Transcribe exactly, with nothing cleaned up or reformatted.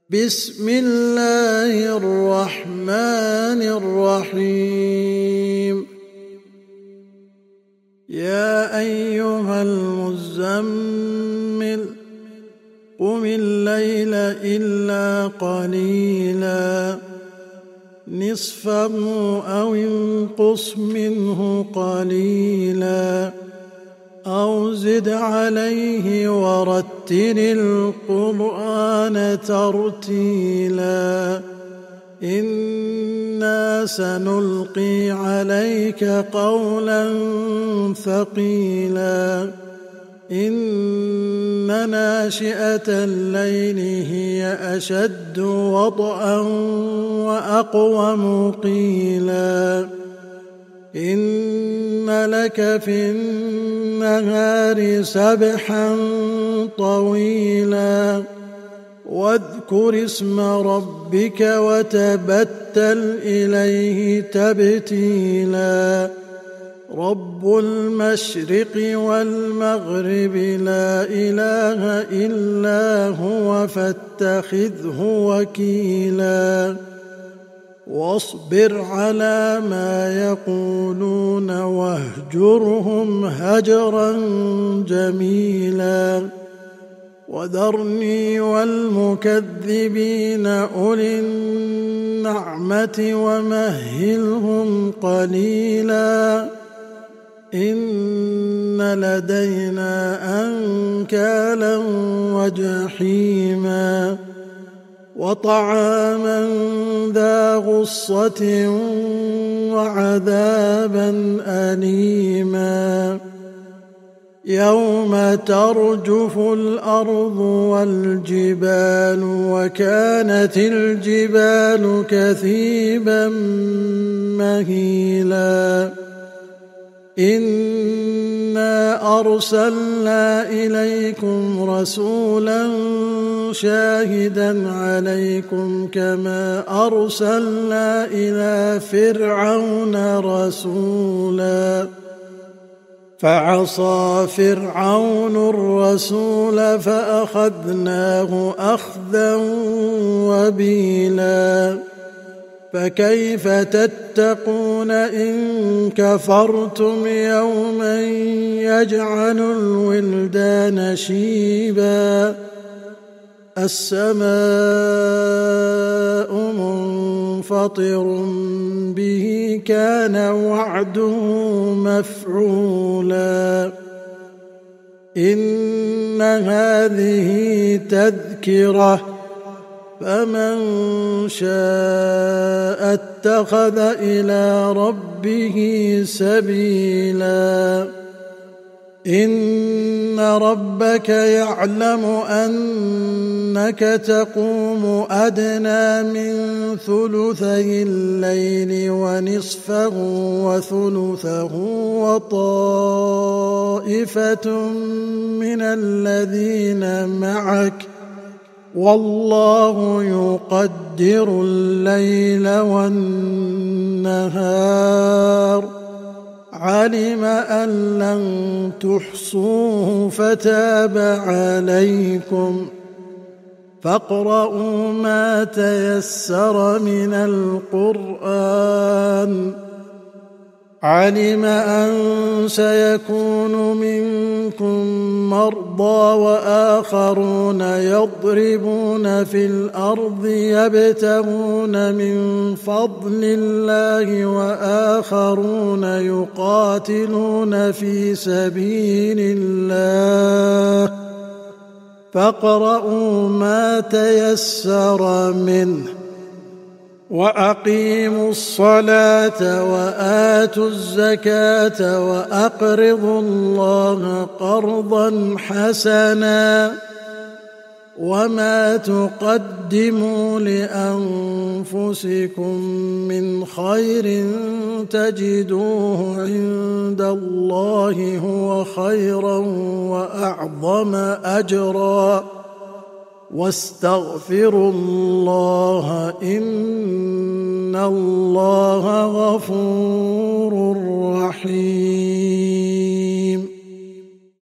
بسم الله الرحمن الرحيم. يا أيها المزمل قم الليل إلا قليلا نصفه أو انقص منه قليلا أو زد عليه ورتل القرآن ترتيلا إنا سنلقي عليك قولا ثقيلا إن ناشئة الليل هي أشد وطئا وأقوم قيلا إن لك في النهار سبحا طويلا واذكر اسم ربك وتبتل إليه تبتيلا رب المشرق والمغرب لا إله إلا هو فاتخذه وكيلا واصبر على ما يقولون واهجرهم هجرا جميلا وذرني والمكذبين أولي النعمة ومهلهم قليلا إن لدينا أنكالا وجحيما وطعاما ذا غصة وعذابا أليما يوم ترجف الأرض والجبال وكانت الجبال كثيبا مهيلا إنا أرسلنا إليكم رسولا شاهدا عليكم كما أرسلنا إلى فرعون رسولا فعصى فرعون الرسول فأخذناه أخذا وبيلا فكيف تتقون إن كفرتم يوما يجعل الولدان شيبا السماء منفطر به كان وعده مفعولا إن هذه تذكرة فمن شاء اتخذ إلى ربه سبيلا إن ربك يعلم أنك تقوم أدنى من ثلثي الليل ونصفه وثلثه وطائفة من الذين معك والله يقدر الليل والنهار علم أن لن تحصوه فتاب عليكم فاقرؤوا ما تيسر من القرآن علم أن سيكون منكم مرضى وآخرون يضربون في الأرض يبتغون من فضل الله وآخرون يقاتلون في سبيل الله فاقرؤوا ما تيسر منه وأقيموا الصلاة وآتوا الزكاة وأقرضوا الله قرضا حسنا وما تقدموا لأنفسكم من خير تجدوه عند الله هو خيرا وأعظم أجرا واستغفروا الله إن الله غفور رحيم.